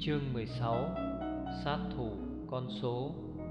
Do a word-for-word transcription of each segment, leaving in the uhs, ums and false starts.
Chương mười sáu. Sát thủ con số.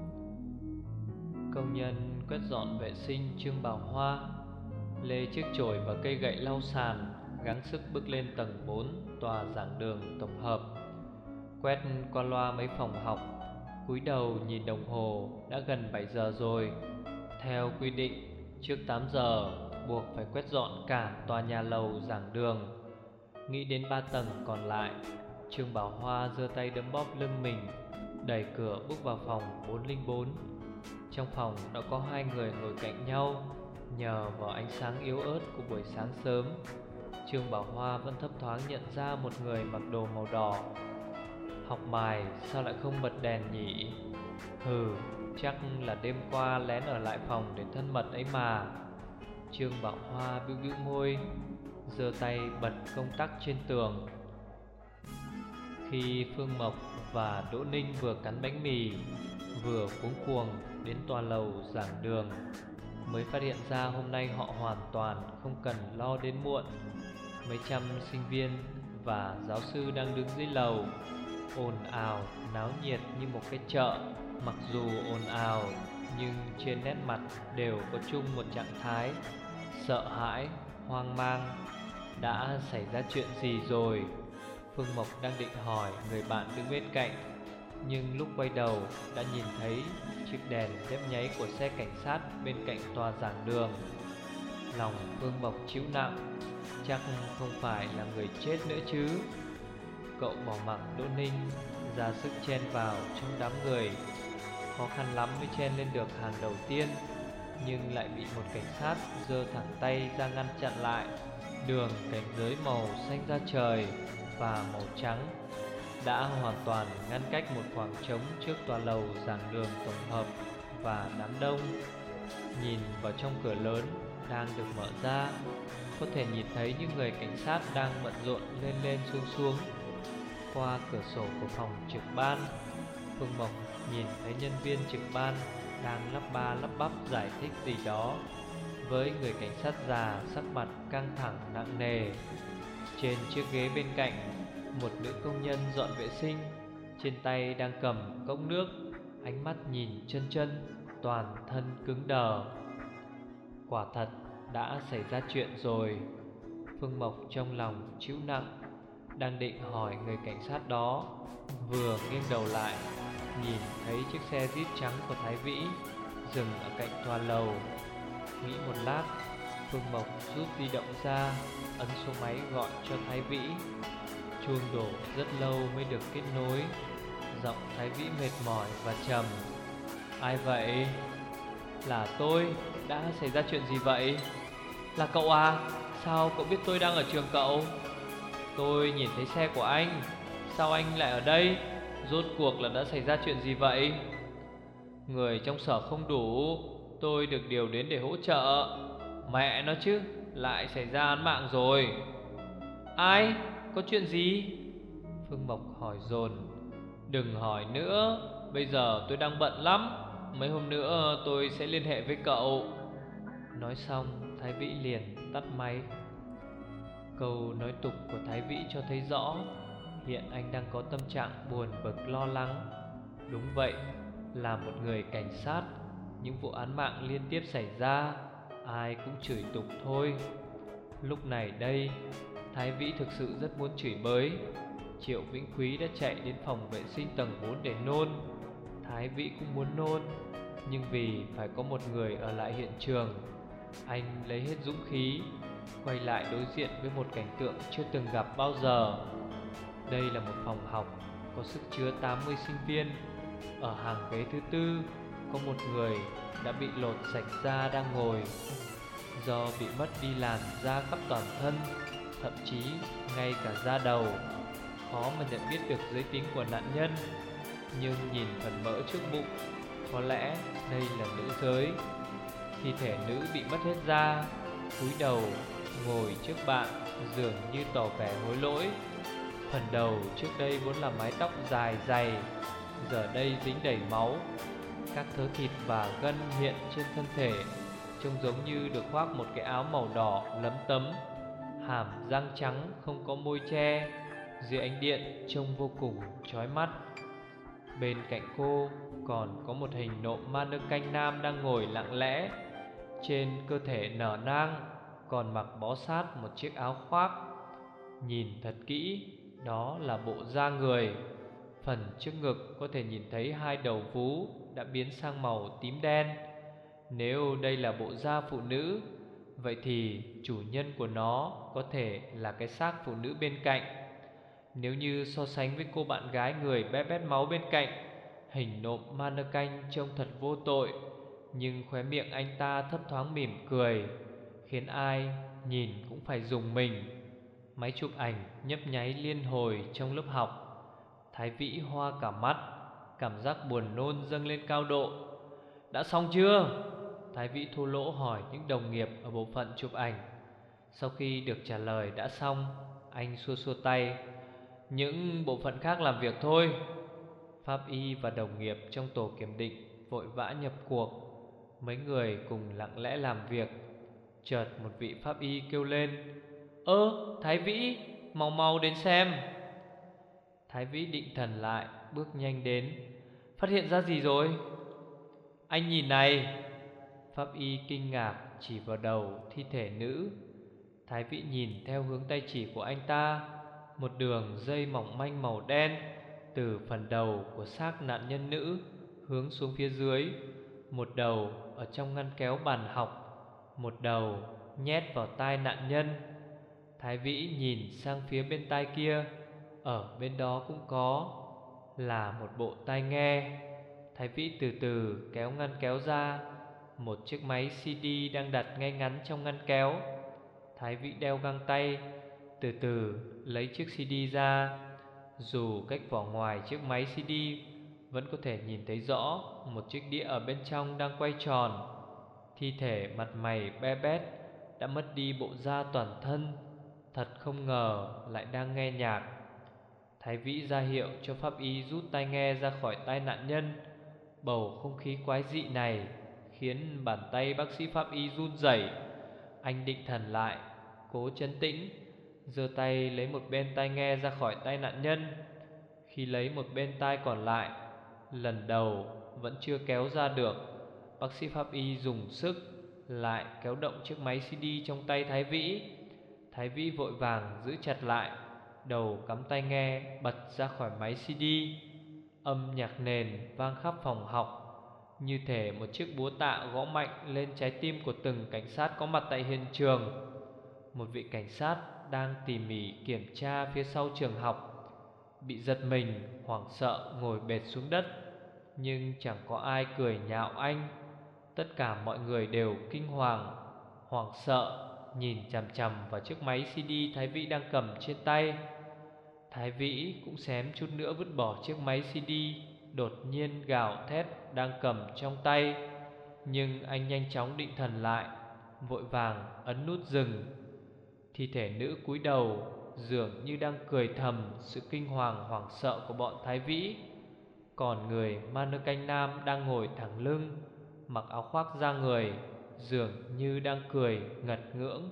Công nhân quét dọn vệ sinh Trương Bảo Hoa lê chiếc chổi và cây gậy lau sàn, gắng sức bước lên tầng bốn tòa giảng đường tổng hợp. Quét qua loa mấy phòng học, cúi đầu nhìn đồng hồ, đã gần bảy giờ rồi. Theo quy định, trước tám giờ buộc phải quét dọn cả tòa nhà lầu giảng đường. Nghĩ đến ba tầng còn lại, Trương Bảo Hoa giơ tay đấm bóp lưng mình, đẩy cửa bước vào phòng bốn không bốn. Trong phòng đã có hai người ngồi cạnh nhau. Nhờ vào ánh sáng yếu ớt của buổi sáng sớm, Trương Bảo Hoa vẫn thấp thoáng nhận ra một người mặc đồ màu đỏ. Học bài sao lại không bật đèn nhỉ? Hừ, chắc là đêm qua lén ở lại phòng để thân mật ấy mà. Trương Bảo Hoa bĩu bĩu môi, giơ tay bật công tắc trên tường. Khi Phương Mộc và Đỗ Ninh vừa cắn bánh mì, vừa cuống cuồng đến tòa lầu giảng đường, mới phát hiện ra hôm nay họ hoàn toàn không cần lo đến muộn. Mấy trăm sinh viên và giáo sư đang đứng dưới lầu, ồn ào náo nhiệt như một cái chợ. Mặc dù ồn ào, nhưng trên nét mặt đều có chung một trạng thái sợ hãi, hoang mang. Đã xảy ra chuyện gì rồi? Phương Mộc đang định hỏi người bạn đứng bên cạnh, nhưng lúc quay đầu đã nhìn thấy chiếc đèn nhấp nháy của xe cảnh sát bên cạnh tòa giảng đường. Lòng Phương Mộc chịu nặng, chắc không phải là người chết nữa chứ. Cậu bỏ mặc Đỗ Ninh ra sức chen vào trong đám người. Khó khăn lắm mới chen lên được hàng đầu tiên, nhưng lại bị một cảnh sát giơ thẳng tay ra ngăn chặn lại. Đường cảnh giới màu xanh da trời và màu trắng đã hoàn toàn ngăn cách một khoảng trống trước tòa lầu giảng đường tổng hợp và đám đông. Nhìn vào trong cửa lớn đang được mở ra, có thể nhìn thấy những người cảnh sát đang bận rộn lên lên xuống xuống. Qua cửa sổ của phòng trực ban, Phương Mộc nhìn thấy nhân viên trực ban đang lắp ba lắp bắp giải thích gì đó với người cảnh sát già, sắc mặt căng thẳng nặng nề. Trên chiếc ghế bên cạnh, một nữ công nhân dọn vệ sinh, trên tay đang cầm cốc nước, ánh mắt nhìn chân chân, toàn thân cứng đờ. Quả thật đã xảy ra chuyện rồi. Phương Mộc trong lòng chịu nặng, đang định hỏi người cảnh sát đó, vừa nghiêng đầu lại, nhìn thấy chiếc xe Jeep trắng của Thái Vĩ dừng ở cạnh tòa lầu. Nghĩ một lát, Phương Mộc rút di động ra, ấn số máy gọi cho Thái Vĩ. Chuông đổ rất lâu mới được kết nối. Giọng Thái Vĩ mệt mỏi và trầm. Ai vậy? Là tôi. Đã xảy ra chuyện gì vậy? Là cậu à? Sao cậu biết tôi đang ở trường cậu? Tôi nhìn thấy xe của anh. Sao anh lại ở đây? Rốt cuộc là đã xảy ra chuyện gì vậy? Người trong sở không đủ, tôi được điều đến để hỗ trợ. Mẹ nó chứ, lại xảy ra án mạng rồi. Ai? Có chuyện gì? Phương Mộc hỏi dồn. Đừng hỏi nữa, bây giờ tôi đang bận lắm. Mấy hôm nữa tôi sẽ liên hệ với cậu. Nói xong, Thái Vĩ liền tắt máy. Câu nói tục của Thái Vĩ cho thấy rõ hiện anh đang có tâm trạng buồn bực lo lắng. Đúng vậy, là một người cảnh sát, những vụ án mạng liên tiếp xảy ra, ai cũng chửi tục thôi. Lúc này đây, Thái Vĩ thực sự rất muốn chửi bới. Triệu Vĩnh Quý đã chạy đến phòng vệ sinh tầng bốn để nôn. Thái Vĩ cũng muốn nôn, nhưng vì phải có một người ở lại hiện trường, anh lấy hết dũng khí quay lại đối diện với một cảnh tượng chưa từng gặp bao giờ. Đây là một phòng học có sức chứa tám mươi sinh viên. Ở hàng ghế thứ tư có một người đã bị lột sạch da đang ngồi. Do bị mất đi làn da khắp toàn thân, thậm chí ngay cả da đầu, khó mà nhận biết được giới tính của nạn nhân. Nhưng nhìn phần mỡ trước bụng, có lẽ đây là nữ giới. Thi thể nữ bị mất hết da, cúi đầu ngồi trước bạn, dường như tỏ vẻ hối lỗi. Phần đầu trước đây vốn là mái tóc dài dày, giờ đây dính đầy máu. Các thớ thịt và gân hiện trên thân thể trông giống như được khoác một cái áo màu đỏ lấm tấm. Hàm răng trắng không có môi che, dưới ánh điện trông vô cùng chói mắt. Bên cạnh cô còn có một hình nộm ma nơ canh nam đang ngồi lặng lẽ. Trên cơ thể nở nang còn mặc bó sát một chiếc áo khoác. Nhìn thật kỹ, đó là bộ da người. Phần trước ngực có thể nhìn thấy hai đầu vú đã biến sang màu tím đen. Nếu đây là bộ da phụ nữ, vậy thì chủ nhân của nó có thể là cái xác phụ nữ bên cạnh. Nếu như so sánh với cô bạn gái người bé bét máu bên cạnh, hình nộm mannequin trông thật vô tội, nhưng khóe miệng anh ta thấp thoáng mỉm cười, khiến ai nhìn cũng phải rùng mình. Máy chụp ảnh nhấp nháy liên hồi trong lớp học. Thái Vĩ hoa cả mắt, cảm giác buồn nôn dâng lên cao độ. Đã xong chưa? Thái Vĩ thô lỗ hỏi những đồng nghiệp ở bộ phận chụp ảnh. Sau khi được trả lời đã xong, anh xua xua tay. Những bộ phận khác làm việc thôi. Pháp y và đồng nghiệp trong tổ kiểm định vội vã nhập cuộc. Mấy người cùng lặng lẽ làm việc. Chợt một vị pháp y kêu lên: Ơ, Thái Vĩ, mau mau đến xem. Thái Vĩ định thần lại, bước nhanh đến. Phát hiện ra gì rồi? Anh nhìn này. Pháp y kinh ngạc chỉ vào đầu thi thể nữ. Thái Vĩ nhìn theo hướng tay chỉ của anh ta. Một đường dây mỏng manh màu đen từ phần đầu của xác nạn nhân nữ hướng xuống phía dưới. Một đầu ở trong ngăn kéo bàn học, một đầu nhét vào tai nạn nhân. Thái Vĩ nhìn sang phía bên tai kia. Ở bên đó cũng có, là một bộ tai nghe. Thái Vĩ từ từ kéo ngăn kéo ra. Một chiếc máy xê đê đang đặt ngay ngắn trong ngăn kéo. Thái Vĩ đeo găng tay, từ từ lấy chiếc xê đê ra. Dù cách vỏ ngoài chiếc máy xê đê vẫn có thể nhìn thấy rõ một chiếc đĩa ở bên trong đang quay tròn. Thi thể mặt mày be bét đã mất đi bộ da toàn thân. Thật không ngờ lại đang nghe nhạc. Thái Vĩ ra hiệu cho pháp y rút tai nghe ra khỏi tai nạn nhân. Bầu không khí quái dị này khiến bàn tay bác sĩ pháp y run rẩy. Anh định thần lại, cố trấn tĩnh, giơ tay lấy một bên tai nghe ra khỏi tai nạn nhân. Khi lấy một bên tai còn lại, lần đầu vẫn chưa kéo ra được. Bác sĩ pháp y dùng sức lại kéo động chiếc máy xê đê trong tay Thái Vĩ. Thái Vĩ vội vàng giữ chặt lại, đầu cắm tai nghe bật ra khỏi máy xê đê. Âm nhạc nền vang khắp phòng học, như thể một chiếc búa tạ gõ mạnh lên trái tim của từng cảnh sát có mặt tại hiện trường. Một vị cảnh sát đang tỉ mỉ kiểm tra phía sau trường học bị giật mình, hoảng sợ ngồi bệt xuống đất. Nhưng chẳng có ai cười nhạo anh. Tất cả mọi người đều kinh hoàng, hoảng sợ, nhìn chằm chằm vào chiếc máy xê đê Thái Vĩ đang cầm trên tay. Thái Vĩ cũng xém chút nữa vứt bỏ chiếc máy xê đê đột nhiên gào thét đang cầm trong tay. Nhưng anh nhanh chóng định thần lại, vội vàng ấn nút dừng. Thi thể nữ cúi đầu, dường như đang cười thầm sự kinh hoàng hoảng sợ của bọn Thái Vĩ. Còn người mannequin nam đang ngồi thẳng lưng, mặc áo khoác da người, dường như đang cười ngật ngưỡng.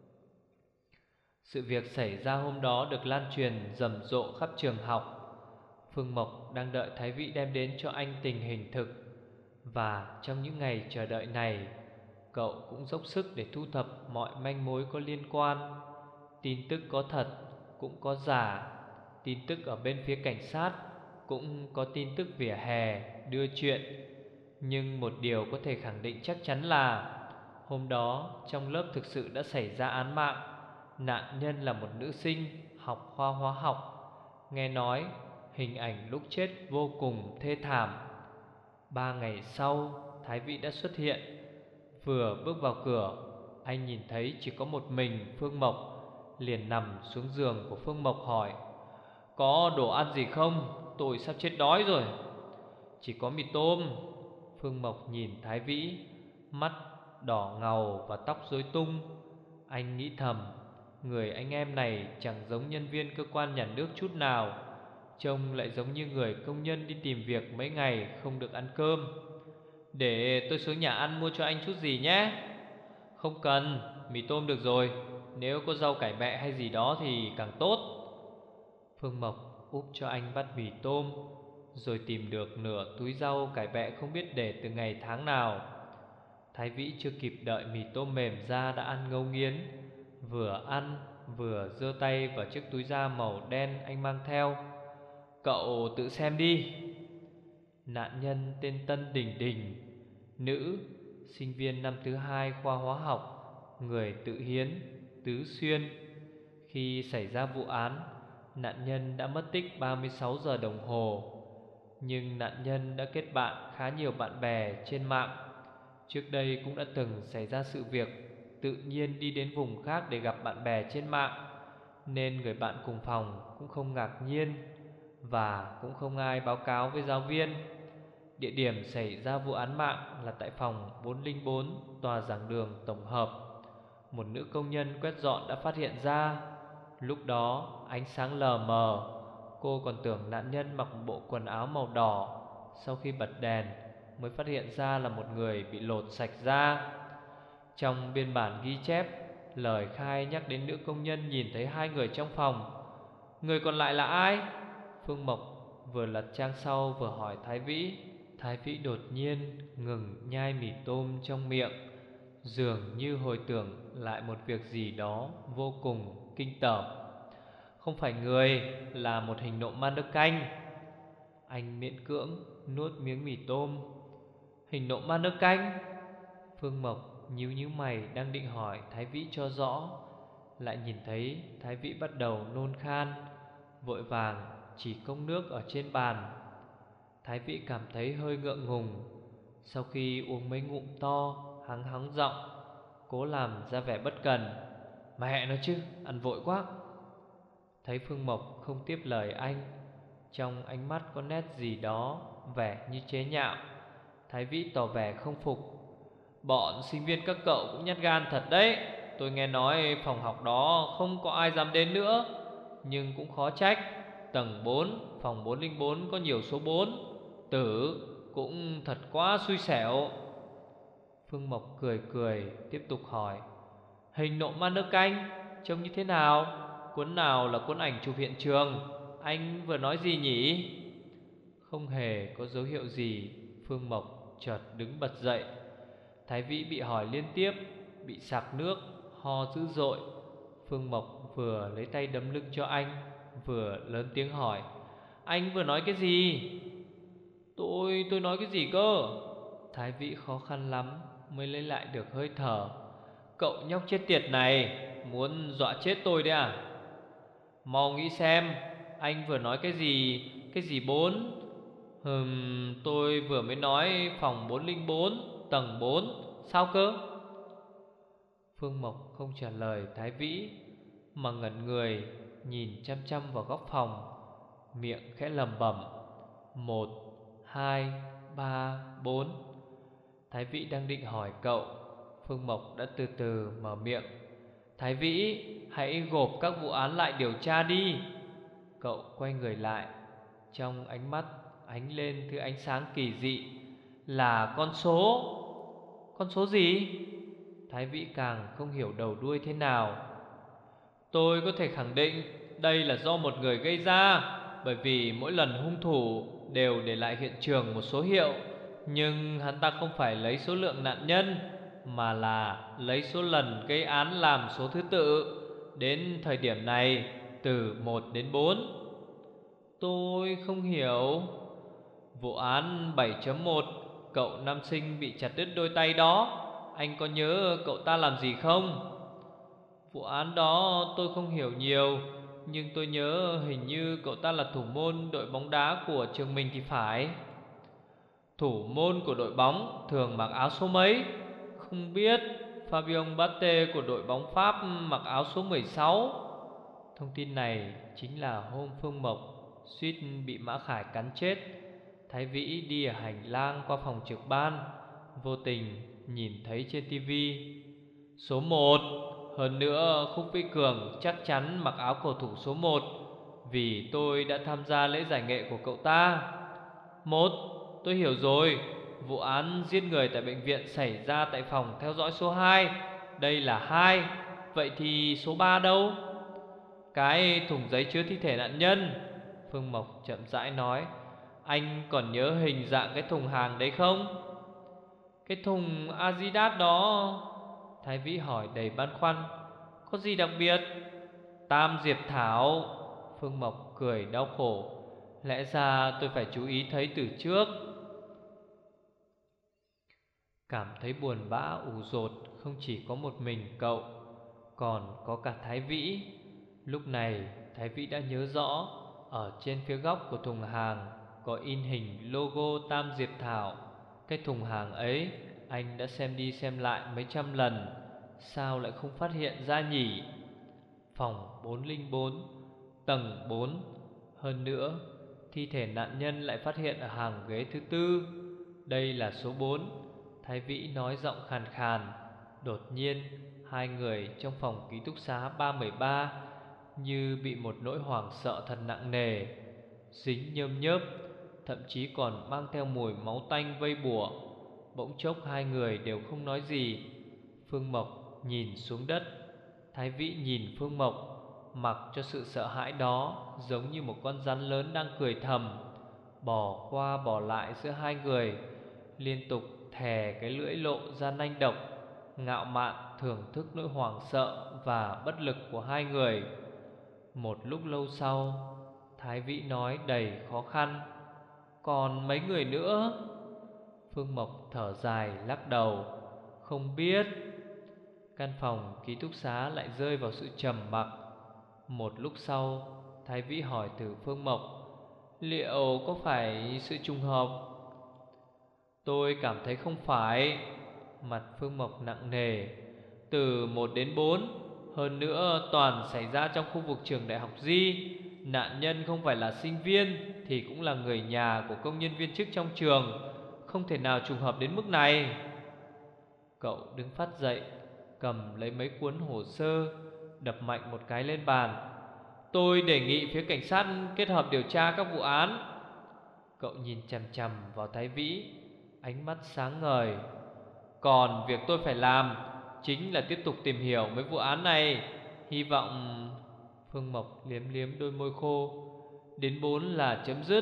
Sự việc xảy ra hôm đó được lan truyền rầm rộ khắp trường học. Phương Mộc đang đợi Thái Vĩ đem đến cho anh tình hình thực. Và trong những ngày chờ đợi này, cậu cũng dốc sức để thu thập mọi manh mối có liên quan. Tin tức có thật, cũng có giả. Tin tức ở bên phía cảnh sát, cũng có tin tức vỉa hè đưa chuyện. Nhưng một điều có thể khẳng định chắc chắn là hôm đó trong lớp thực sự đã xảy ra án mạng. Nạn nhân là một nữ sinh học khoa hóa học. Nghe nói hình ảnh lúc chết vô cùng thê thảm. Ba ngày sau, Thái Vĩ đã xuất hiện. Vừa bước vào cửa, anh nhìn thấy chỉ có một mình Phương Mộc, liền nằm xuống giường của Phương Mộc hỏi: Có đồ ăn gì không? Tôi sắp chết đói rồi. Chỉ có mì tôm. Phương Mộc nhìn Thái Vĩ, mắt đỏ ngầu và tóc rối tung. Anh nghĩ thầm, người anh em này chẳng giống nhân viên cơ quan nhà nước chút nào, trông lại giống như người công nhân đi tìm việc mấy ngày không được ăn cơm. Để tôi xuống nhà ăn mua cho anh chút gì nhé. Không cần, mì tôm được rồi. Nếu có rau cải bẹ hay gì đó thì càng tốt. Phương Mộc úp cho anh bát mì tôm, rồi tìm được nửa túi rau cải bẹ không biết để từ ngày tháng nào. Thái Vĩ chưa kịp đợi mì tôm mềm ra đã ăn ngấu nghiến, vừa ăn vừa giơ tay vào chiếc túi da màu đen anh mang theo. Cậu tự xem đi. Nạn nhân tên Tân Đình Đình, nữ, sinh viên năm thứ hai khoa hóa học, người tự hiến, Tứ Xuyên. Khi xảy ra vụ án, nạn nhân đã mất tích ba mươi sáu giờ đồng hồ. Nhưng nạn nhân đã kết bạn khá nhiều bạn bè trên mạng. Trước đây cũng đã từng xảy ra sự việc tự nhiên đi đến vùng khác để gặp bạn bè trên mạng, nên người bạn cùng phòng cũng không ngạc nhiên, và cũng không ai báo cáo với giáo viên. Địa điểm xảy ra vụ án mạng là tại phòng bốn không bốn tòa giảng đường tổng hợp. Một nữ công nhân quét dọn đã phát hiện ra. Lúc đó ánh sáng lờ mờ, cô còn tưởng nạn nhân mặc một bộ quần áo màu đỏ. Sau khi bật đèn mới phát hiện ra là một người bị lột sạch da. Trong biên bản ghi chép, lời khai nhắc đến nữ công nhân nhìn thấy hai người trong phòng. Người còn lại là ai? Phương Mộc vừa lật trang sau vừa hỏi Thái Vĩ. Thái Vĩ đột nhiên ngừng nhai mì tôm trong miệng, dường như hồi tưởng lại một việc gì đó vô cùng kinh tởm. Không phải người, là một hình nộm man đức canh. Anh miễn cưỡng nuốt miếng mì tôm. Hình nộm man đức canh? Phương Mộc nhíu nhíu mày đang định hỏi Thái Vĩ cho rõ, lại nhìn thấy Thái Vĩ bắt đầu nôn khan, vội vàng chỉ cốc nước ở trên bàn. Thái Vĩ cảm thấy hơi ngượng ngùng. Sau khi uống mấy ngụm to, hắng hắng giọng, cố làm ra vẻ bất cần. Mẹ nói chứ, ăn vội quá. Thấy Phương Mộc không tiếp lời anh, trong ánh mắt có nét gì đó vẻ như chế nhạo, Thái Vĩ tỏ vẻ không phục. Bọn sinh viên các cậu cũng nhát gan thật đấy. Tôi nghe nói phòng học đó không có ai dám đến nữa, nhưng cũng khó trách. Tầng bốn, phòng bốn không bốn có nhiều số bốn. Tử cũng thật quá xui xẻo. Phương Mộc cười cười tiếp tục hỏi. Hình nộm man nước canh trông như thế nào? Cuốn nào là cuốn ảnh chụp hiện trường? Anh vừa nói gì nhỉ? Không hề có dấu hiệu gì, Phương Mộc chợt đứng bật dậy. Thái Vĩ bị hỏi liên tiếp, bị sặc nước, ho dữ dội. Phương Mộc vừa lấy tay đấm lưng cho anh, vừa lớn tiếng hỏi. Anh vừa nói cái gì? Tôi, tôi nói cái gì cơ? Thái Vĩ khó khăn lắm mới lấy lại được hơi thở. Cậu nhóc chết tiệt này, muốn dọa chết tôi đấy à? Mau nghĩ xem, anh vừa nói cái gì? Cái gì bốn? Hừm, tôi vừa mới nói phòng bốn không bốn, tầng bốn. Sao cơ? Phương Mộc không trả lời Thái Vĩ, mà ngẩn người nhìn chăm chăm vào góc phòng, miệng khẽ lẩm bẩm. Một, hai, ba, bốn. Thái Vĩ đang định hỏi cậu, Phương Mộc đã từ từ mở miệng. Thái Vĩ, hãy gộp các vụ án lại điều tra đi. Cậu quay người lại, trong ánh mắt ánh lên thứ ánh sáng kỳ dị. Là con số. Con số gì? Thái Vĩ càng không hiểu đầu đuôi thế nào. Tôi có thể khẳng định đây là do một người gây ra, bởi vì mỗi lần hung thủ đều để lại hiện trường một số hiệu. Nhưng hắn ta không phải lấy số lượng nạn nhân, mà là lấy số lần gây án làm số thứ tự. Đến thời điểm này, từ một đến bốn. Tôi không hiểu. Vụ án bảy chấm một, cậu nam sinh bị chặt đứt đôi tay đó, anh có nhớ cậu ta làm gì không? Vụ án đó tôi không hiểu nhiều, nhưng tôi nhớ hình như cậu ta là thủ môn đội bóng đá của trường mình thì phải. Thủ môn của đội bóng thường mặc áo số mấy? Không biết. Fabien Barthez của đội bóng Pháp mặc áo số mười sáu. Thông tin này chính là hôm Phương Mộc suýt bị Mã Khải cắn chết. Thái Vĩ đi ở hành lang qua phòng trực ban, vô tình nhìn thấy trên tivi số một. Hơn nữa Khúc Vĩ Cường chắc chắn mặc áo cầu thủ số một, vì tôi đã tham gia lễ giải nghệ của cậu ta. Một, tôi hiểu rồi. Vụ án giết người tại bệnh viện xảy ra tại phòng theo dõi số hai. Đây là hai. Vậy thì số ba đâu? Cái thùng giấy chứa thi thể nạn nhân. Phương Mộc chậm rãi nói. Anh còn nhớ hình dạng cái thùng hàng đấy không? Cái thùng Adidas đó. Thái Vĩ hỏi đầy băn khoăn. Có gì đặc biệt? Tam Diệp Thảo. Phương Mộc cười đau khổ. Lẽ ra tôi phải chú ý thấy từ trước. Cảm thấy buồn bã ủ dột không chỉ có một mình cậu, còn có cả Thái Vĩ. Lúc này Thái Vĩ đã nhớ rõ, ở trên phía góc của thùng hàng có in hình logo Tam Diệp Thảo. Cái thùng hàng ấy anh đã xem đi xem lại mấy trăm lần, sao lại không phát hiện ra nhỉ? Phòng bốn không bốn, tầng bốn. Hơn nữa, thi thể nạn nhân lại phát hiện ở hàng ghế thứ tư. Đây là số bốn. Thái Vĩ nói giọng khàn khàn. Đột nhiên, hai người trong phòng ký túc xá ba một ba như bị một nỗi hoảng sợ thật nặng nề, dính nhơm nhớp, thậm chí còn mang theo mùi máu tanh vây bủa. Bỗng chốc hai người đều không nói gì. Phương Mộc nhìn xuống đất, Thái Vĩ nhìn Phương Mộc, mặc cho sự sợ hãi đó giống như một con rắn lớn đang cười thầm, bò qua bò lại giữa hai người, liên tục thè cái lưỡi lộ ra nanh độc, ngạo mạn thưởng thức nỗi hoảng sợ và bất lực của hai người. Một lúc lâu sau, Thái Vĩ nói đầy khó khăn. Còn mấy người nữa? Phương Mộc thở dài lắc đầu. Không biết. Căn phòng ký túc xá lại rơi vào sự trầm mặc. Một lúc sau, Thái Vĩ hỏi từ Phương Mộc, liệu có phải sự trùng hợp? Tôi cảm thấy không phải. Mặt Phương Mộc nặng nề. Từ một đến bốn, hơn nữa toàn xảy ra trong khu vực trường đại học Di. Nạn nhân không phải là sinh viên thì cũng là người nhà của công nhân viên chức trong trường. Không thể nào trùng hợp đến mức này. Cậu đứng phát dậy, cầm lấy mấy cuốn hồ sơ, đập mạnh một cái lên bàn. Tôi đề nghị phía cảnh sát kết hợp điều tra các vụ án. Cậu nhìn chằm chằm vào Thái Vĩ, ánh mắt sáng ngời. Còn việc tôi phải làm chính là tiếp tục tìm hiểu mấy vụ án này. Hy vọng... Phương Mộc liếm liếm đôi môi khô. Đến bốn là chấm dứt.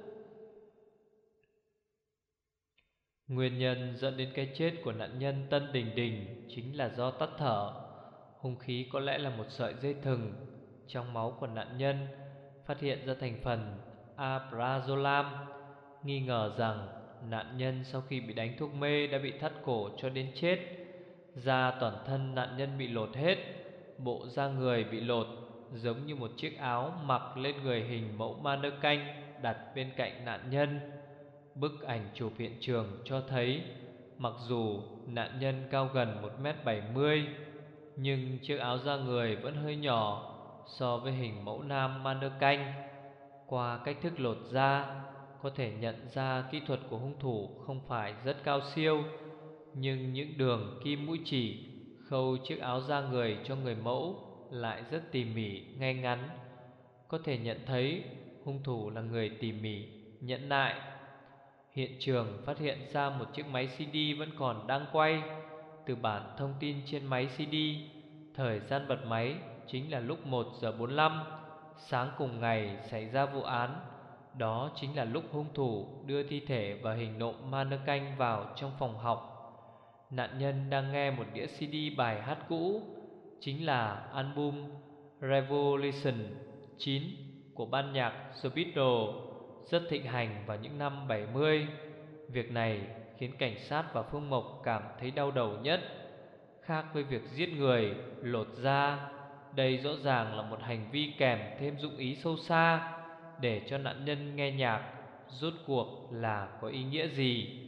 Nguyên nhân dẫn đến cái chết của nạn nhân Tân Đình Đình chính là do tắt thở. Hung khí có lẽ là một sợi dây thừng. Trong máu của nạn nhân phát hiện ra thành phần Aprazolam, nghi ngờ rằng nạn nhân sau khi bị đánh thuốc mê đã bị thắt cổ cho đến chết. Da toàn thân nạn nhân bị lột hết, bộ da người bị lột, giống như một chiếc áo mặc lên người hình mẫu mannequin đặt bên cạnh nạn nhân. Bức ảnh chụp hiện trường cho thấy, mặc dù nạn nhân cao gần một mét bảy mươi, nhưng chiếc áo da người vẫn hơi nhỏ so với hình mẫu nam mannequin. Qua cách thức lột da, có thể nhận ra kỹ thuật của hung thủ không phải rất cao siêu, nhưng những đường kim mũi chỉ khâu chiếc áo da người cho người mẫu lại rất tỉ mỉ, ngay ngắn. Có thể nhận thấy hung thủ là người tỉ mỉ, nhẫn nại. Hiện trường phát hiện ra một chiếc máy xê đê vẫn còn đang quay. Từ bản thông tin trên máy xê đê, thời gian bật máy chính là lúc một giờ bốn mươi lăm sáng cùng ngày xảy ra vụ án. Đó chính là lúc hung thủ đưa thi thể và hình nộm mannequin vào trong phòng học. Nạn nhân đang nghe một đĩa xê đê bài hát cũ, chính là album Revolution chín của ban nhạc The Beatles, rất thịnh hành vào những năm bảy mươi. Việc này khiến cảnh sát và Phương Mộc cảm thấy đau đầu nhất. Khác với việc giết người, lột da, đây rõ ràng là một hành vi kèm thêm dụng ý sâu xa, để cho nạn nhân nghe nhạc rốt cuộc là có ý nghĩa gì.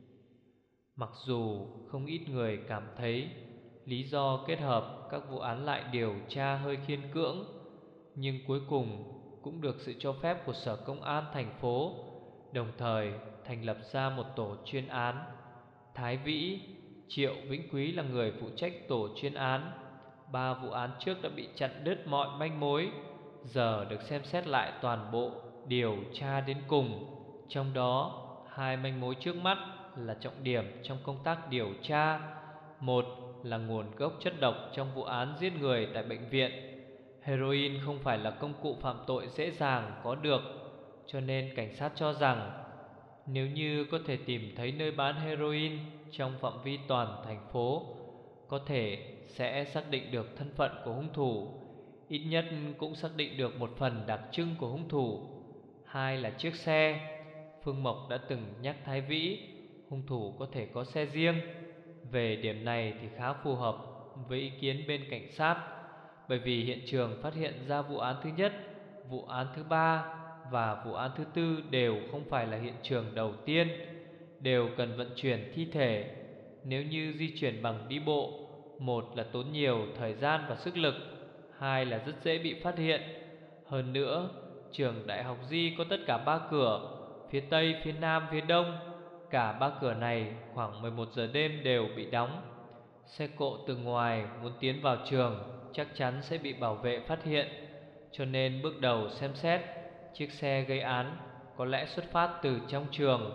Mặc dù không ít người cảm thấy lý do kết hợp các vụ án lại điều tra hơi khiên cưỡng, nhưng cuối cùng cũng được sự cho phép của Sở Công an thành phố, đồng thời thành lập ra một tổ chuyên án. Thái Vĩ, Triệu Vĩnh Quý là người phụ trách tổ chuyên án. Ba vụ án trước đã bị chặn đứt mọi manh mối, giờ được xem xét lại toàn bộ, điều tra đến cùng. Trong đó, hai manh mối trước mắt là trọng điểm trong công tác điều tra. Một là nguồn gốc chất độc trong vụ án giết người tại bệnh viện. Heroin không phải là công cụ phạm tội dễ dàng có được, cho nên cảnh sát cho rằng nếu như có thể tìm thấy nơi bán heroin trong phạm vi toàn thành phố, có thể sẽ xác định được thân phận của hung thủ. Ít nhất cũng xác định được một phần đặc trưng của hung thủ. Hai là chiếc xe. Phương Mộc đã từng nhắc Thái Vĩ hung thủ có thể có xe riêng. Về điểm này thì khá phù hợp với ý kiến bên cảnh sát, bởi vì hiện trường phát hiện ra vụ án thứ nhất, vụ án thứ ba và vụ án thứ tư đều không phải là hiện trường đầu tiên, đều cần vận chuyển thi thể. Nếu như di chuyển bằng đi bộ, một là tốn nhiều thời gian và sức lực, hai là rất dễ bị phát hiện. Hơn nữa, trường Đại học Di có tất cả ba cửa, phía Tây, phía Nam, phía Đông. Cả ba cửa này khoảng mười một giờ đêm đều bị đóng. Xe cộ từ ngoài muốn tiến vào trường chắc chắn sẽ bị bảo vệ phát hiện, cho nên bước đầu xem xét chiếc xe gây án có lẽ xuất phát từ trong trường.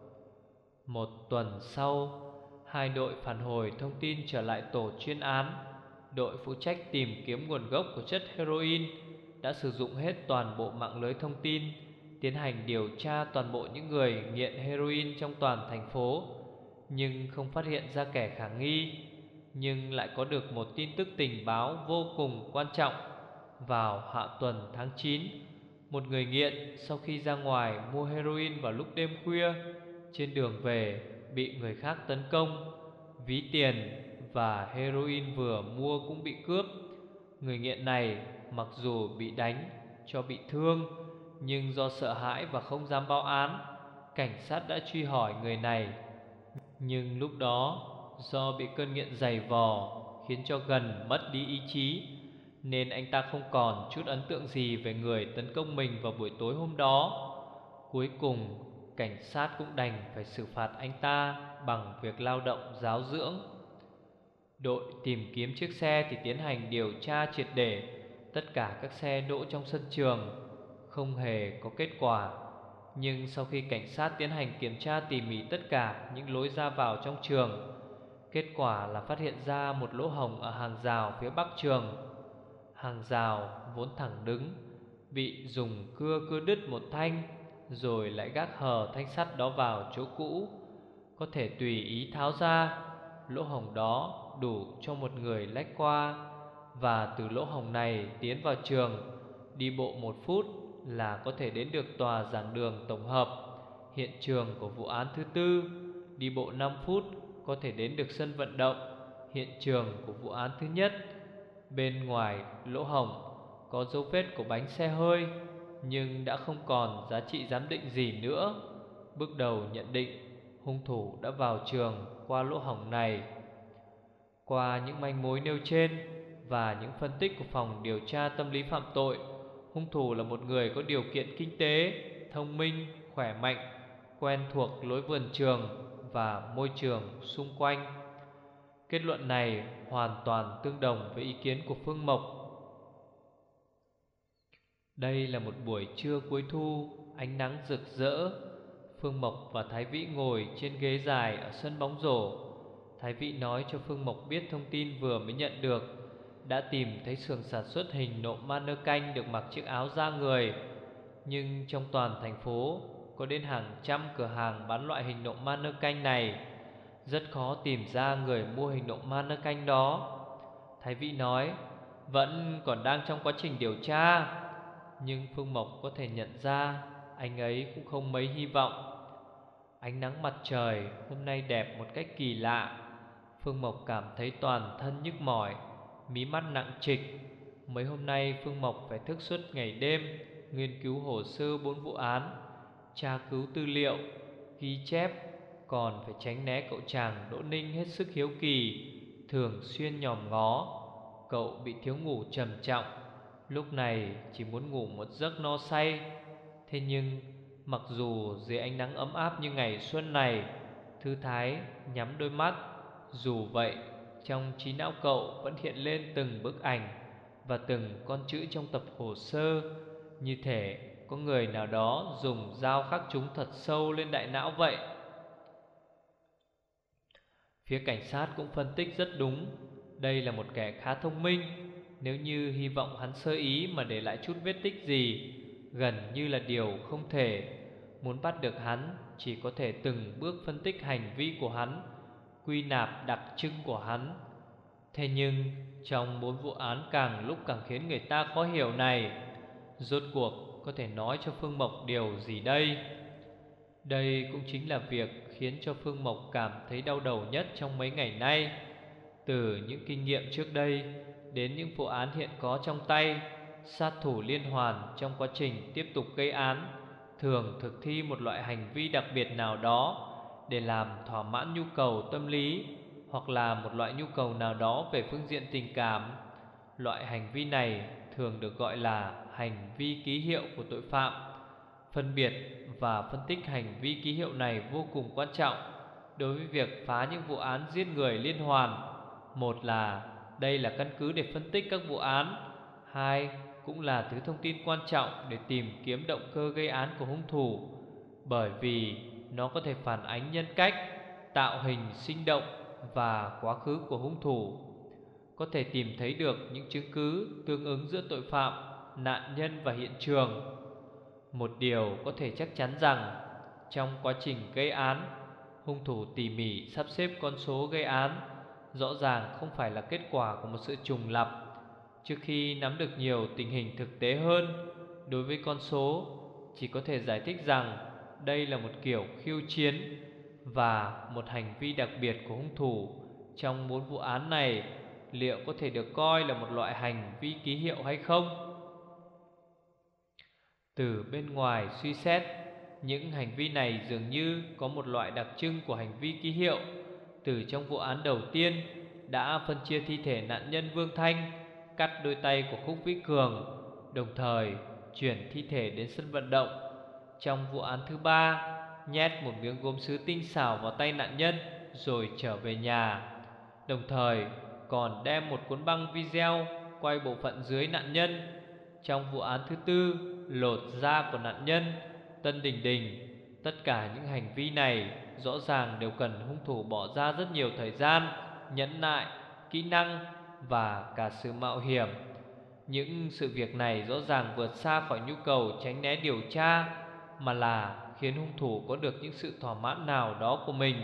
Một tuần sau, hai đội phản hồi thông tin trở lại tổ chuyên án. Đội phụ trách tìm kiếm nguồn gốc của chất heroin đã sử dụng hết toàn bộ mạng lưới thông tin, tiến hành điều tra toàn bộ những người nghiện heroin trong toàn thành phố, nhưng không phát hiện ra kẻ khả nghi. Nhưng lại có được một tin tức tình báo vô cùng quan trọng. Vào hạ tuần tháng chín, một người nghiện sau khi ra ngoài mua heroin vào lúc đêm khuya, trên đường về bị người khác tấn công. Ví tiền và heroin vừa mua cũng bị cướp. Người nghiện này mặc dù bị đánh cho bị thương, nhưng do sợ hãi và không dám báo án, cảnh sát đã truy hỏi người này. Nhưng lúc đó do bị cơn nghiện dày vò khiến cho gần mất đi ý chí, nên anh ta không còn chút ấn tượng gì về người tấn công mình vào buổi tối hôm đó. Cuối cùng cảnh sát cũng đành phải xử phạt anh ta bằng việc lao động giáo dưỡng. Đội tìm kiếm chiếc xe thì tiến hành điều tra triệt để tất cả các xe đỗ trong sân trường, không hề có kết quả. Nhưng sau khi cảnh sát tiến hành kiểm tra tỉ mỉ tất cả những lối ra vào trong trường, kết quả là phát hiện ra một lỗ hổng ở hàng rào phía bắc trường. Hàng rào vốn thẳng đứng, bị dùng cưa cưa đứt một thanh, rồi lại gác hờ thanh sắt đó vào chỗ cũ, có thể tùy ý tháo ra. Lỗ hổng đó đủ cho một người lách qua, và từ lỗ hổng này tiến vào trường, đi bộ một phút là có thể đến được tòa giảng đường tổng hợp, hiện trường của vụ án thứ tư. Đi bộ năm phút có thể đến được sân vận động, hiện trường của vụ án thứ nhất. Bên ngoài lỗ hổng có dấu vết của bánh xe hơi, nhưng đã không còn giá trị giám định gì nữa. Bước đầu nhận định hung thủ đã vào trường qua lỗ hổng này. Qua những manh mối nêu trên và những phân tích của phòng điều tra tâm lý phạm tội, hung thủ là một người có điều kiện kinh tế, thông minh, khỏe mạnh, quen thuộc lối vườn trường và môi trường xung quanh. Kết luận này hoàn toàn tương đồng với ý kiến của Phương Mộc. Đây là một buổi trưa cuối thu, ánh nắng rực rỡ. Phương Mộc và Thái Vĩ ngồi trên ghế dài ở sân bóng rổ. Thái Vĩ nói cho Phương Mộc biết thông tin vừa mới nhận được. Đã tìm thấy xưởng sản xuất hình nộm mannequin được mặc chiếc áo da người. Nhưng trong toàn thành phố có đến hàng trăm cửa hàng bán loại hình nộm mannequin này, rất khó tìm ra người mua hình nộm mannequin đó. Thái Vĩ nói vẫn còn đang trong quá trình điều tra, nhưng Phương Mộc có thể nhận ra anh ấy cũng không mấy hy vọng. Ánh nắng mặt trời hôm nay đẹp một cách kỳ lạ. Phương Mộc cảm thấy toàn thân nhức mỏi, mí mắt nặng trịch. Mấy hôm nay Phương Mộc phải thức suốt ngày đêm, nghiên cứu hồ sơ bốn vụ án, tra cứu tư liệu, ghi chép, còn phải tránh né cậu chàng Đỗ Ninh hết sức hiếu kỳ, thường xuyên nhòm ngó. Cậu bị thiếu ngủ trầm trọng, lúc này chỉ muốn ngủ một giấc no say. Thế nhưng mặc dù dưới ánh nắng ấm áp như ngày xuân này, thư thái nhắm đôi mắt, dù vậy trong trí não cậu vẫn hiện lên từng bức ảnh và từng con chữ trong tập hồ sơ, như thể có người nào đó dùng dao khắc chúng thật sâu lên đại não vậy. Phía cảnh sát cũng phân tích rất đúng. Đây là một kẻ khá thông minh, Nếu như hy vọng hắn sơ ý mà để lại chút vết tích gì, gần như là điều không thể. Muốn bắt được hắn, chỉ có thể từng bước phân tích hành vi của hắn, quy nạp đặc trưng của hắn. Thế nhưng trong bốn vụ án càng lúc càng khiến người ta khó hiểu này, rốt cuộc có thể nói cho Phương Mộc điều gì đây? Đây cũng chính là việc khiến cho Phương Mộc cảm thấy đau đầu nhất trong mấy ngày nay. Từ những kinh nghiệm trước đây đến những vụ án hiện có trong tay, sát thủ liên hoàn trong quá trình tiếp tục gây án thường thực thi một loại hành vi đặc biệt nào đó để làm thỏa mãn nhu cầu tâm lý hoặc là một loại nhu cầu nào đó về phương diện tình cảm. Loại hành vi này thường được gọi là hành vi ký hiệu của tội phạm. Phân biệt và phân tích hành vi ký hiệu này vô cùng quan trọng đối với việc phá những vụ án giết người liên hoàn. Một là đây là căn cứ để phân tích các vụ án, hai cũng là thứ thông tin quan trọng để tìm kiếm động cơ gây án của hung thủ, bởi vì nó có thể phản ánh nhân cách, tạo hình sinh động và quá khứ của hung thủ, có thể tìm thấy được những chứng cứ tương ứng giữa tội phạm, nạn nhân và hiện trường. Một điều có thể chắc chắn rằng trong quá trình gây án, hung thủ tỉ mỉ sắp xếp con số gây án rõ ràng không phải là kết quả của một sự trùng lặp. Trước khi nắm được nhiều tình hình thực tế hơn đối với con số, chỉ có thể giải thích rằng đây là một kiểu khiêu chiến và một hành vi đặc biệt của hung thủ trong bốn vụ án này liệu có thể được coi là một loại hành vi ký hiệu hay không. Từ bên ngoài suy xét, những hành vi này dường như có một loại đặc trưng của hành vi ký hiệu. Từ trong vụ án đầu tiên đã phân chia thi thể nạn nhân Vương Thanh, cắt đôi tay của Khúc Vĩ Cường, đồng thời chuyển thi thể đến sân vận động. Trong vụ án thứ ba, nhét một miếng gốm sứ tinh xảo vào tay nạn nhân rồi trở về nhà, đồng thời còn đem một cuốn băng video quay bộ phận dưới nạn nhân. Trong vụ án thứ tư, lột da của nạn nhân Tân Đình Đình. Tất cả những hành vi này rõ ràng đều cần hung thủ bỏ ra rất nhiều thời gian, nhẫn nại, kỹ năng và cả sự mạo hiểm. Những sự việc này rõ ràng vượt xa khỏi nhu cầu tránh né điều tra, mà là khiến hung thủ có được những sự thỏa mãn nào đó của mình.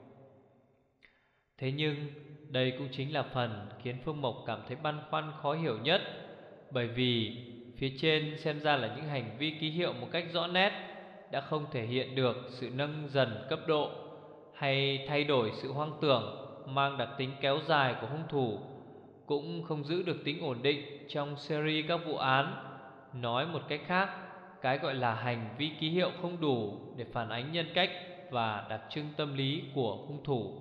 Thế nhưng đây cũng chính là phần khiến Phương Mộc cảm thấy băn khoăn khó hiểu nhất, bởi vì phía trên xem ra là những hành vi ký hiệu một cách rõ nét đã không thể hiện được sự nâng dần cấp độ hay thay đổi sự hoang tưởng mang đặc tính kéo dài của hung thủ, cũng không giữ được tính ổn định trong series các vụ án. Nói một cách khác, cái gọi là hành vi ký hiệu không đủ để phản ánh nhân cách và đặc trưng tâm lý của hung thủ.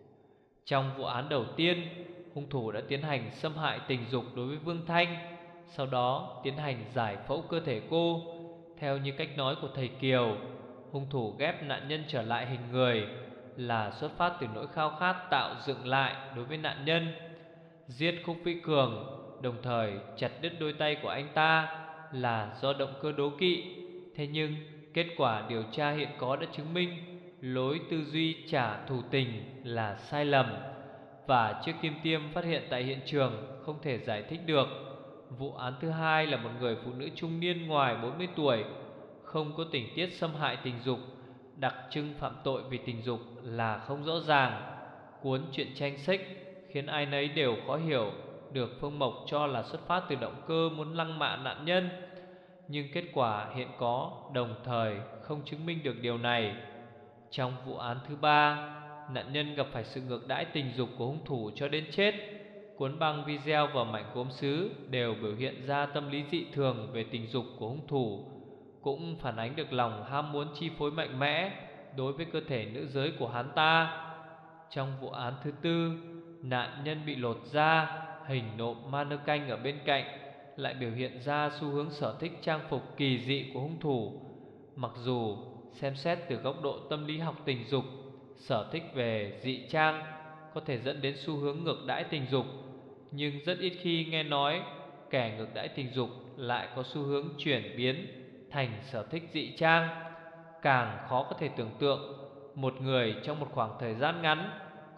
Trong vụ án đầu tiên, hung thủ đã tiến hành xâm hại tình dục đối với Vương Thanh, sau đó tiến hành giải phẫu cơ thể cô. Theo như cách nói của thầy Kiều, hung thủ ghép nạn nhân trở lại hình người là xuất phát từ nỗi khao khát tạo dựng lại đối với nạn nhân. Giết Khúc Vĩ Cường, đồng thời chặt đứt đôi tay của anh ta là do động cơ đố kỵ. Thế nhưng kết quả điều tra hiện có đã chứng minh lối tư duy trả thù tình là sai lầm, và chiếc kim tiêm phát hiện tại hiện trường không thể giải thích được. Vụ án thứ hai là một người phụ nữ trung niên ngoài bốn mươi tuổi, không có tình tiết xâm hại tình dục, đặc trưng phạm tội vì tình dục là không rõ ràng. Cuốn truyện tranh sách khiến ai nấy đều khó hiểu được Phương Mộc cho là xuất phát từ động cơ muốn lăng mạ nạn nhân, nhưng kết quả hiện có đồng thời không chứng minh được điều này. Trong vụ án thứ ba, nạn nhân gặp phải sự ngược đãi tình dục của hung thủ cho đến chết. Cuốn băng video và mảnh gốm sứ đều biểu hiện ra tâm lý dị thường về tình dục của hung thủ, cũng phản ánh được lòng ham muốn chi phối mạnh mẽ đối với cơ thể nữ giới của hắn ta. Trong vụ án thứ tư, nạn nhân bị lột da, hình nộm ma nơ canh ở bên cạnh lại biểu hiện ra xu hướng sở thích trang phục kỳ dị của hung thủ. Mặc dù xem xét từ góc độ tâm lý học tình dục, sở thích về dị trang có thể dẫn đến xu hướng ngược đãi tình dục, nhưng rất ít khi nghe nói kẻ ngược đãi tình dục lại có xu hướng chuyển biến thành sở thích dị trang. Càng khó có thể tưởng tượng một người trong một khoảng thời gian ngắn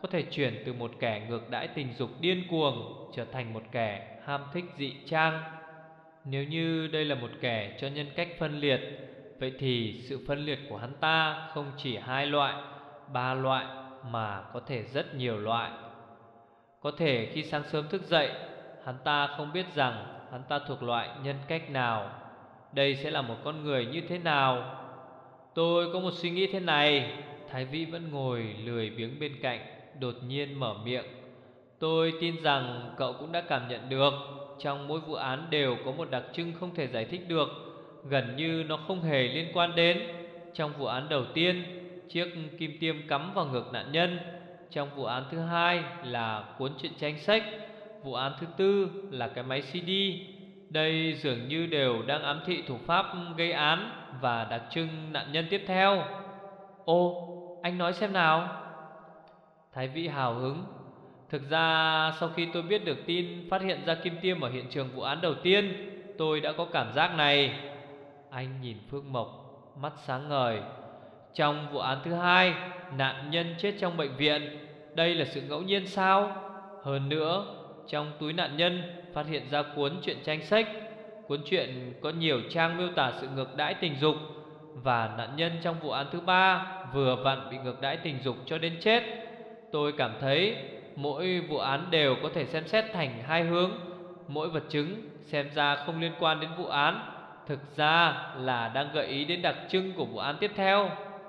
có thể chuyển từ một kẻ ngược đãi tình dục điên cuồng trở thành một kẻ ham thích dị trang. Nếu như đây là một kẻ cho nhân cách phân liệt, vậy thì sự phân liệt của hắn ta không chỉ hai loại, ba loại, mà có thể rất nhiều loại. Có thể khi sáng sớm thức dậy, hắn ta không biết rằng hắn ta thuộc loại nhân cách nào. Đây sẽ là một con người như thế nào? Tôi có một suy nghĩ thế này. Thái Vĩ vẫn ngồi lười biếng bên cạnh, đột nhiên mở miệng. Tôi tin rằng cậu cũng đã cảm nhận được, trong mỗi vụ án đều có một đặc trưng không thể giải thích được, gần như nó không hề liên quan đến. Trong vụ án đầu tiên, chiếc kim tiêm cắm vào ngực nạn nhân. Trong vụ án thứ hai là cuốn truyện tranh sách. Vụ án thứ tư là cái máy xê đê. Đây dường như đều đang ám thị thủ pháp gây án và đặc trưng nạn nhân tiếp theo. Ô, anh nói xem nào. Thái Vĩ hào hứng. Thực ra sau khi tôi biết được tin phát hiện ra kim tiêm ở hiện trường vụ án đầu tiên, tôi đã có cảm giác này. Anh nhìn Phương Mộc, mắt sáng ngời. Trong vụ án thứ hai, nạn nhân chết trong bệnh viện. Đây là sự ngẫu nhiên sao? Hơn nữa, trong túi nạn nhân phát hiện ra cuốn truyện tranh sách. Cuốn truyện có nhiều trang miêu tả sự ngược đãi tình dục. Và nạn nhân trong vụ án thứ ba vừa vặn bị ngược đãi tình dục cho đến chết. Tôi cảm thấy mỗi vụ án đều có thể xem xét thành hai hướng. Mỗi vật chứng xem ra không liên quan đến vụ án, thực ra là đang gợi ý đến đặc trưng của vụ án tiếp theo.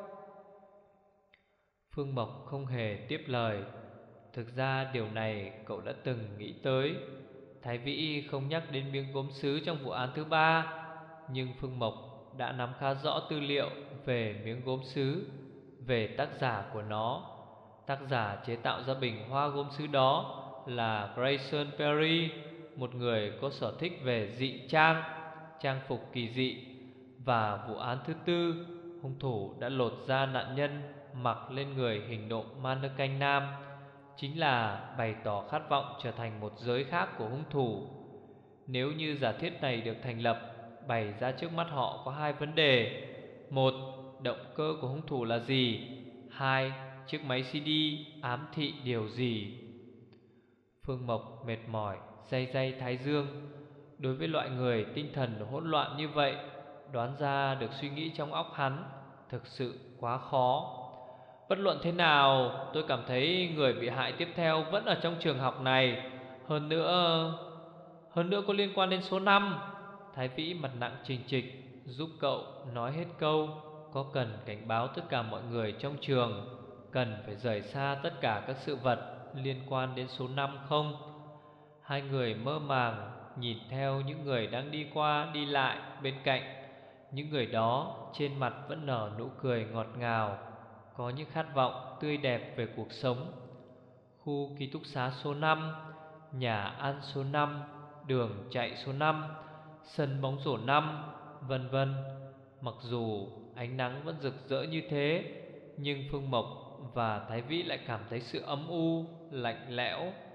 Phương Mộc không hề tiếp lời. Thực ra điều này cậu đã từng nghĩ tới. Thái Vĩ không nhắc đến miếng gốm sứ trong vụ án thứ ba, nhưng Phương Mộc đã nắm khá rõ tư liệu về miếng gốm sứ, về tác giả của nó. Tác giả chế tạo ra bình hoa gốm sứ đó là Grayson Perry, một người có sở thích về dị trang, trang phục kỳ dị. Và vụ án thứ tư, hung thủ đã lột da nạn nhân mặc lên người hình nộm mannequin nam, chính là bày tỏ khát vọng trở thành một giới khác của hung thủ. Nếu như giả thiết này được thành lập, bày ra trước mắt họ có hai vấn đề. Một, động cơ của hung thủ là gì? Hai, chiếc máy xê đê ám thị điều gì? Phương Mộc mệt mỏi day day thái dương. Đối với loại người tinh thần hỗn loạn như vậy, đoán ra được suy nghĩ trong óc hắn thực sự quá khó. Bất luận thế nào, tôi cảm thấy người bị hại tiếp theo vẫn ở trong trường học này. Hơn nữa Hơn nữa có liên quan đến số năm. Thái Vĩ mặt nặng trình trịch, giúp cậu nói hết câu. Có cần cảnh báo tất cả mọi người trong trường cần phải rời xa tất cả các sự vật liên quan đến số năm không? Hai người mơ màng nhìn theo những người đang đi qua đi lại bên cạnh. Những người đó trên mặt vẫn nở nụ cười ngọt ngào, có những khát vọng tươi đẹp về cuộc sống. Khu ký túc xá số năm, nhà ăn số năm, đường chạy số năm, sân bóng rổ năm, vân vân. Mặc dù ánh nắng vẫn rực rỡ như thế, nhưng Phương Mộc và Thái Vĩ lại cảm thấy sự âm u, lạnh lẽo